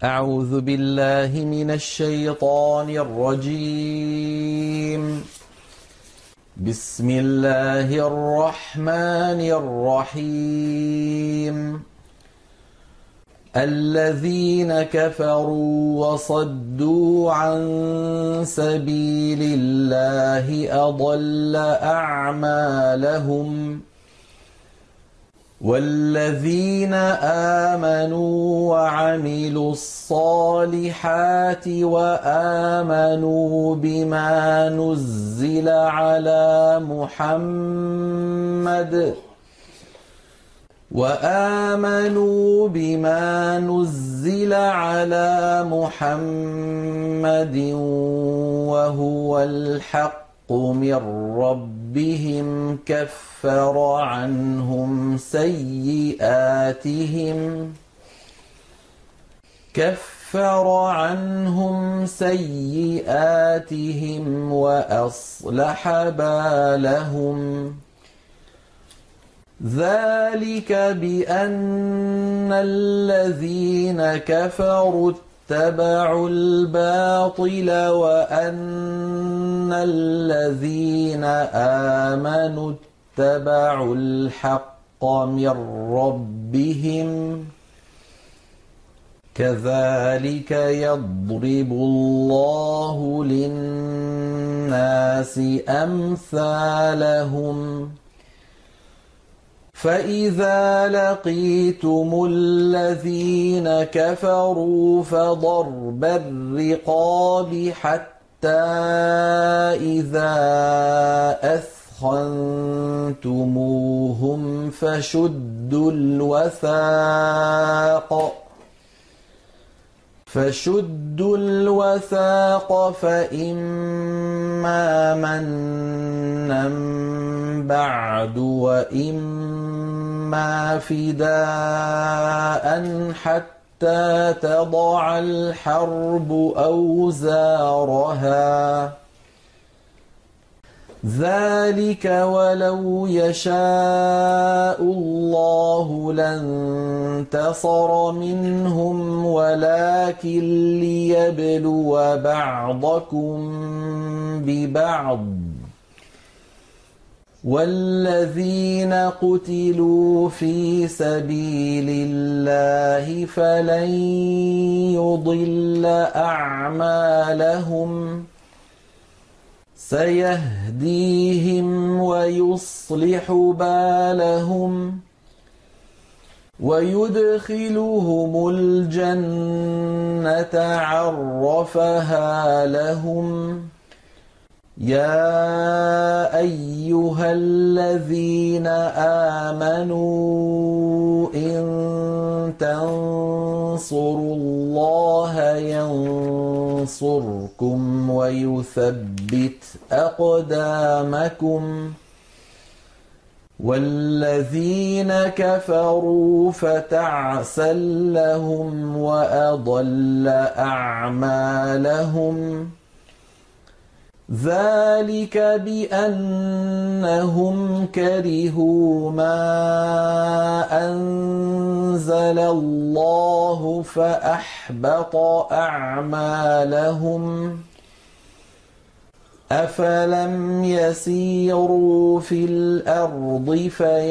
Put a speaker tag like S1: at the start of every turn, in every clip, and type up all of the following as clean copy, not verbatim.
S1: أعوذ بالله من الشيطان الرجيم. بسم الله الرحمن الرحيم. الذين كفروا وصدوا عن سبيل الله أضل أعمالهم والذين آمنوا وعملوا الصالحات وآمنوا بما نزل على محمد وهو الحق من ربهم كفر عنهم سيئاتهم وأصلح بالهم. ذلك بأن الذين كفروا اتبعوا الباطل وأن الذين آمنوا اتبعوا الحق من ربهم كذلك يضرب الله للناس أمثالهم. فإذا لقيتم الذين كفروا فضرب الرقاب حتى إذا أثخنتموهم فشدوا الوثاق فإما منا بعد وإما فداء حتى تضع الحرب أوزارها. ذلك ولو يشاء الله لانتصر منهم ولكن ليبلو بعضكم ببعض. والذين قتلوا في سبيل الله فلن يضل أعمالهم سيهديهم ويصلح بالهم ويدخلهم الجنة عرفها لهم. يا أيها الذين آمنوا إن تنصروا الله ينصركم ويثبت أقدامكم. والذين كفروا فتعسا لهم وأضل أعمالهم. ذلك بأنهم كرهوا ما أنزل الله فأحبط أعمالهم. أفلم يسيروا في الأرض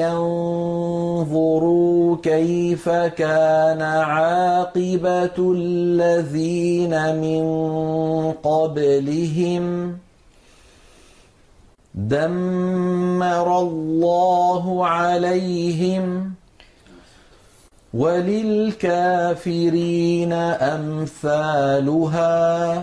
S1: فينظروا كيف كان عاقبة الذين من قبلهم دمر الله عليهم وللكافرين أمثالها.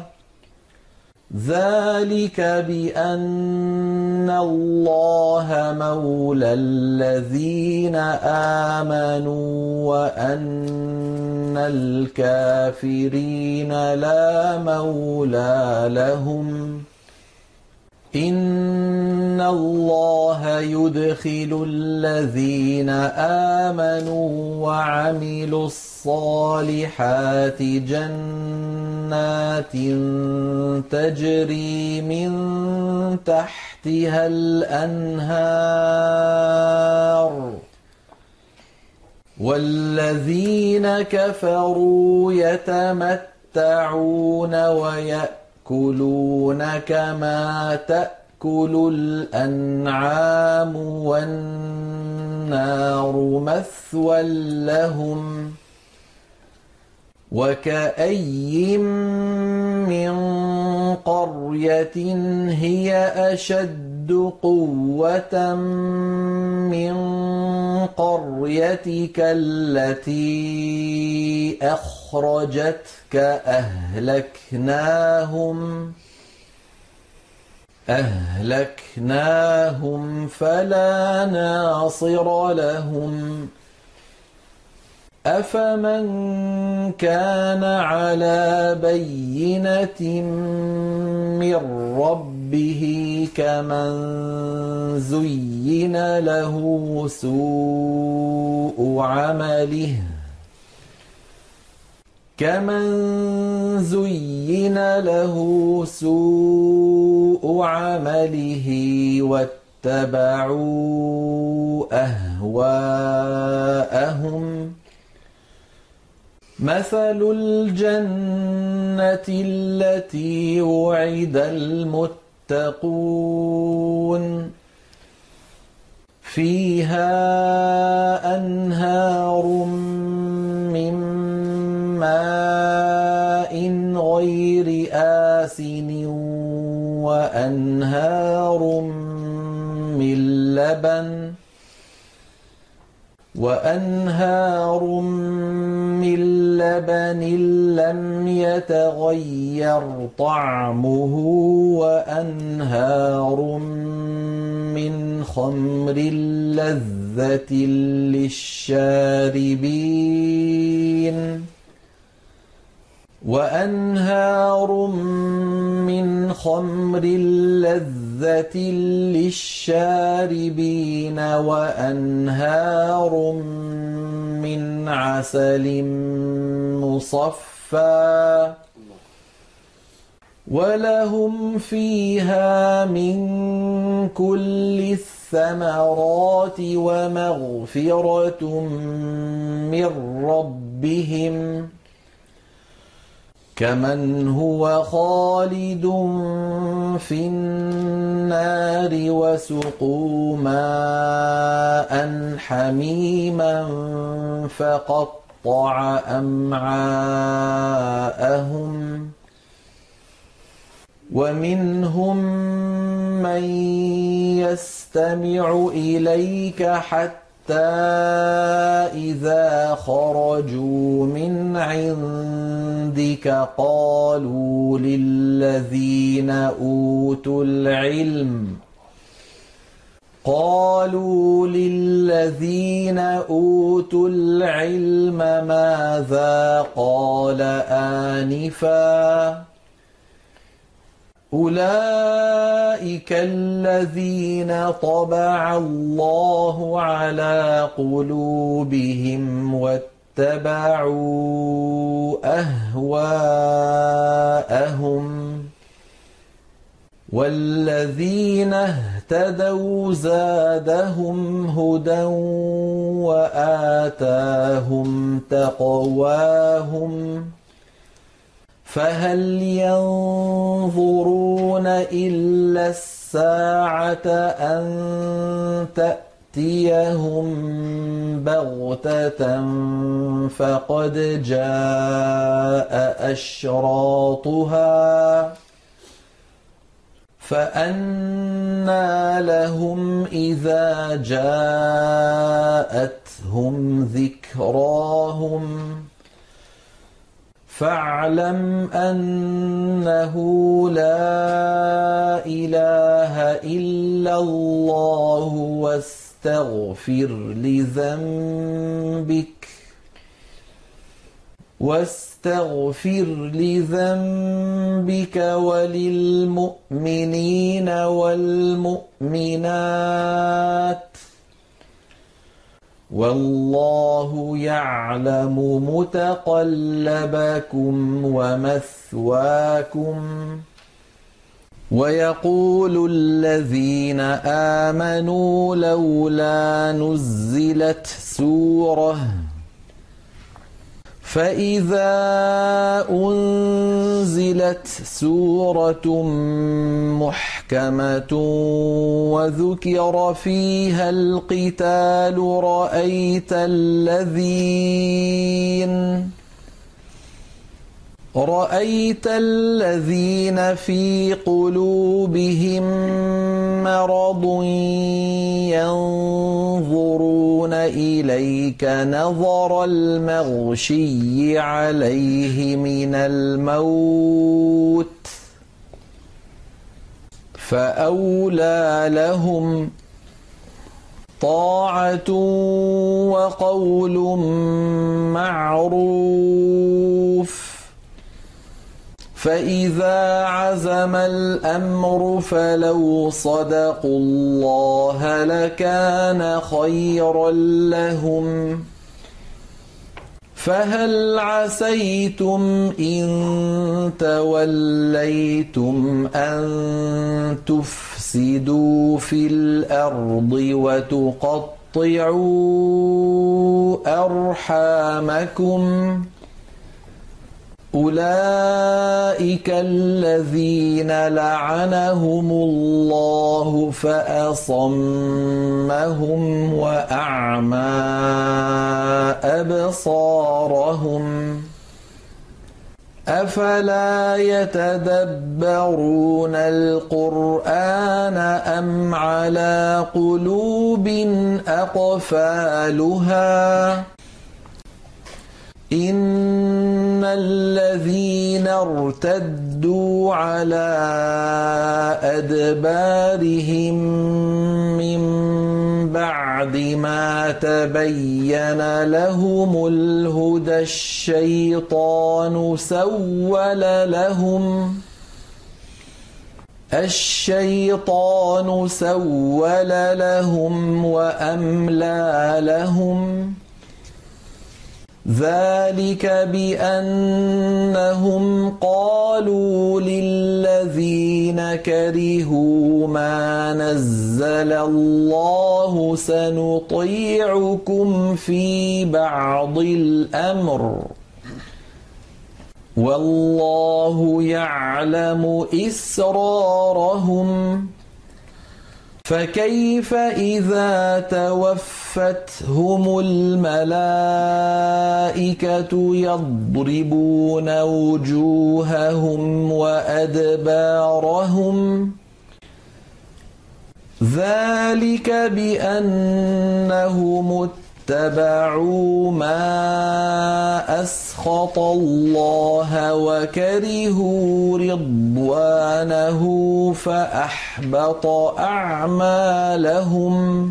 S1: ذلك بأن الله مولى الذين آمنوا وأن الكافرين لا مولى لهم. إن الله يدخل الذين آمنوا وعملوا الصالحات جنات تجري من تحتها الأنهار والذين كفروا يتمتعون ويأكلون كما تأكل الأنعام والنار مثوى لهم وكأي من قرية هي أشد قوة من قريتك التي أخرجتك أهلكناهم فلا ناصر لهم أفمن كان على بينة من ربه كمن زين له سوء عمله واتبعوا أهواءهم مثل الجنة التي وعد المتقون فيها أنهار من ماء غير آسن وأنهار من لبن لم يتغير طعمه وأنهار من خمر لذة للشاربين وأنهار من عسل مصفى ولهم فيها من كل الثمرات ومغفرة من ربهم كمن هو خالد في النار وسقوا ماء حميما فقطع أمعاءهم ومنهم من يستمع إليك حتى إذا خرجوا من عندك قالوا للذين أوتوا العلم ماذا قال آنفا أولئك الذين طبع الله على قلوبهم واتبعوا أهواءهم والذين اهتدوا زادهم هدى وآتاهم تقواهم فهل ينظرون إلا الساعة أن تأتيهم بغتة فقد جاء أشراطها فأنى لهم إذا جاءتهم ذكراهم فاعلم أنه لا إله إلا الله واستغفر لذنبك وللمؤمنين والمؤمنات والله يعلم متقلبكم ومثواكم ويقول الذين آمنوا لولا نزلت سورة فإذا أنزلت سورة محكمة وذكر فيها القتال رأيت الذين في قلوبهم مرض ينظرون إليك نظر المغشي عليه من الموت فأولى لهم طاعة وقول معروف فإذا عزم الأمر فلو صدقوا الله لكان خيرا لهم فهل عسيتم إن توليتم أن تفسدوا في الأرض وتقطعوا أرحامكم أولئك الذين لعنهم الله فأصمهم وأعمى أبصارهم أفلا يتدبرون القرآن أم على قلوب أقفالها إن الذين ارتدوا على أدبارهم من بعد ما تبين لهم الهدى الشيطان سول لهم وأملى لهم ذلك بأنهم قالوا للذين كرهوا ما نزل الله سنطيعكم في بعض الأمر والله يعلم إسرارهم فكيف إذا توفتهم الملائكة يضربون وجوههم وأدبارهم ذلك بأنهم اتبعوا ما أسخط الله وكرهوا رضوانه فأحبط أعمالهم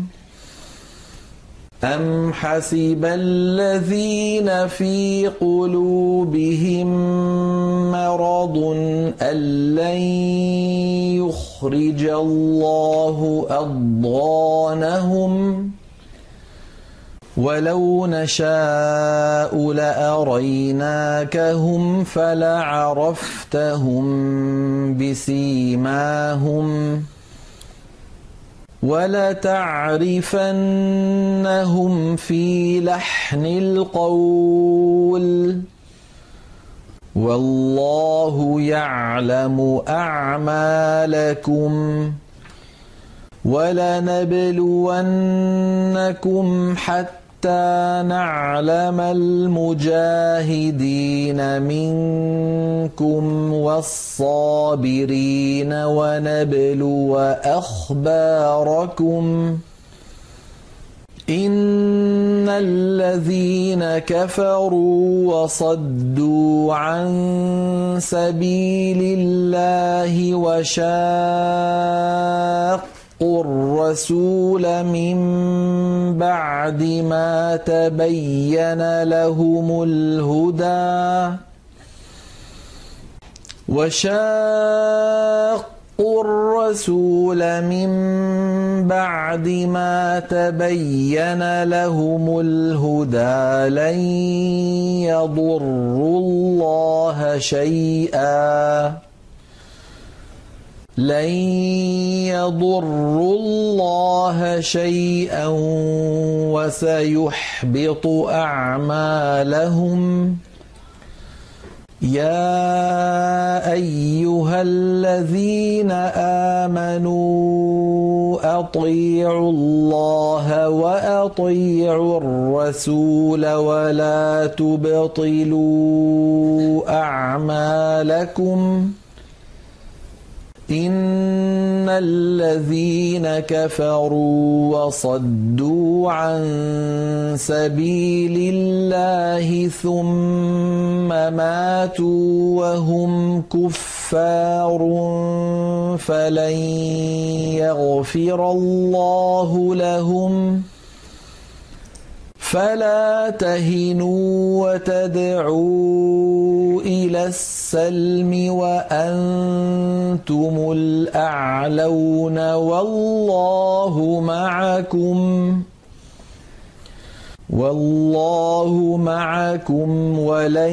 S1: أم حسب الذين في قلوبهم مرض أن لن يخرج الله أضغانهم ولو نشاء لأريناكهم فلعرفتهم بسيماهم ولتعرفنهم في لحن القول والله يعلم أعمالكم ولنبلونكم حتى نعلم المجاهدين منكم والصابرين ونبلو أخباركم إن الذين كفروا وصدوا عن سبيل الله وشاقوا الرسول من بعد ما تبين لهم الهدى لن يضروا الله شيئا لن يضروا الله شيئا وسيحبط أعمالهم. يا أيها الذين آمنوا أطيعوا الله وأطيعوا الرسول ولا تبطلوا أعمالكم. إن الذين كفروا وصدوا عن سبيل الله ثم ماتوا وهم كفار فلن يغفر الله لهم. فلا تهنوا وتدعوا إلى السلم وأنتم الأعلون والله معكم ولن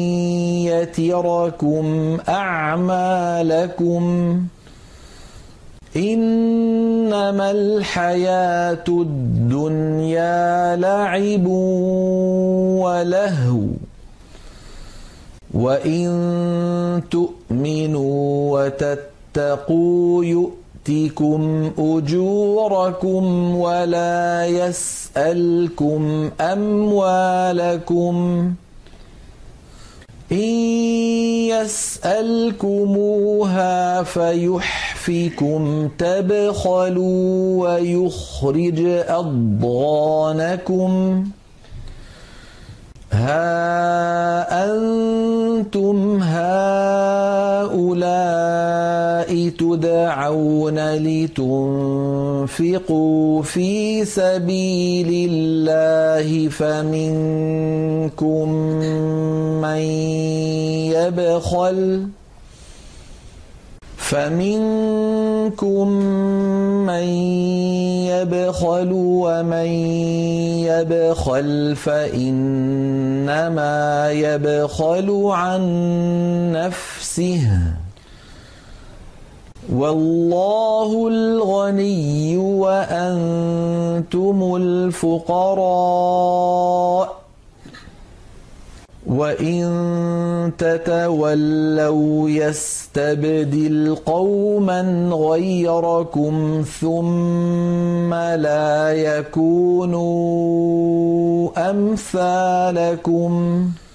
S1: يتركم أعمالكم. إنما الحياة الدنيا لعب ولهو وإن تؤمنوا وتتقوا يؤتكم أجوركم ولا يسألكم أموالكم. إن يسألكموها فيحفكم تبخلوا ويخرج أضغانكم. ها أنتم هؤلاء تدعون لتنفقوا في سبيل الله فمنكم من يبخل ومن يبخل فإنما يبخل عن نفسه والله الغني وأنتم الفقراء وإن تتولوا يستبدل قوما غيركم ثم لا يكونوا أمثالكم.